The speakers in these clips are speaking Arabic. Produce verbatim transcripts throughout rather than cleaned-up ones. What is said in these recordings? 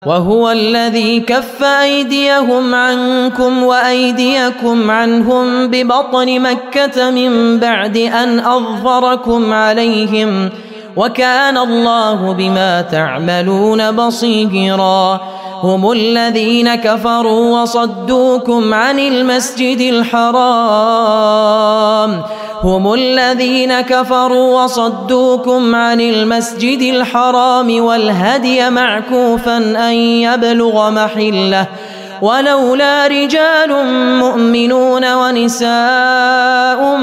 وهو الذي كف أيديهم عنكم وأيديكم عنهم ببطن مكة من بعد أن أظفركم عليهم وكان الله بما تعملون بصيرا. هم الذين كفروا وصدوكم عن المسجد الحرام هم الذين كفروا وصدوكم عن المسجد الحرام والهدي معكوفا أن يبلغ محله ولولا رجال مؤمنون ونساء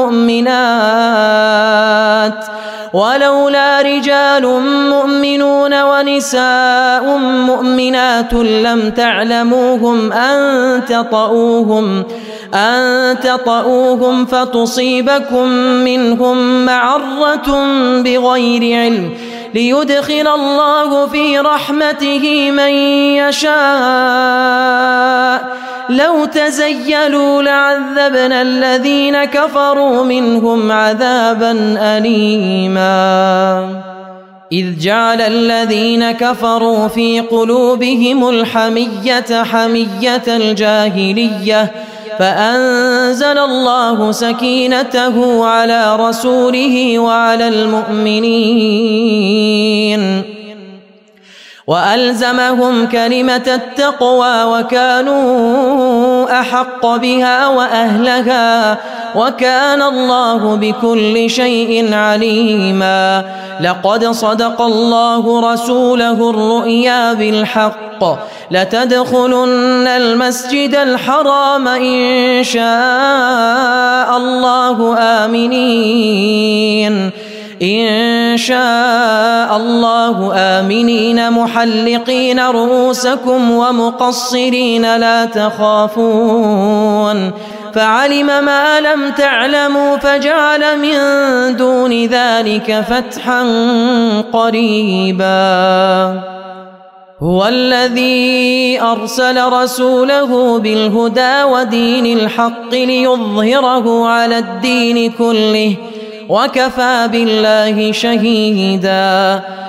مؤمنات ولولا رجال مؤمنون ونساء مؤمنات لم تعلموهم أن تطؤوهم أن تطؤوهم فتصيبكم منهم معرة بغير علم ليدخل الله في رحمته من يشاء لو تزيلوا لعذبنا الذين كفروا منهم عذابا أليما. إذ جعل الذين كفروا في قلوبهم الحمية حمية الجاهلية فأنزل الله سكينته على رسوله وعلى المؤمنين وألزمهم كلمة التقوى وكانوا أحق بها وأهلها وكان الله بكل شيء عليما. لقد صدق الله رسوله الرؤيا بالحق لتدخلن المسجد الحرام إن شاء الله آمنين إن شاء الله آمنين محلقين رؤوسكم ومقصرين لا تخافون فعلم ما لم تعلموا فجعل من دون ذلك فتحا قريبا. هو الذي أرسل رسوله بالهدى ودين الحق ليظهره على الدين كله وكفى بالله شهيدا.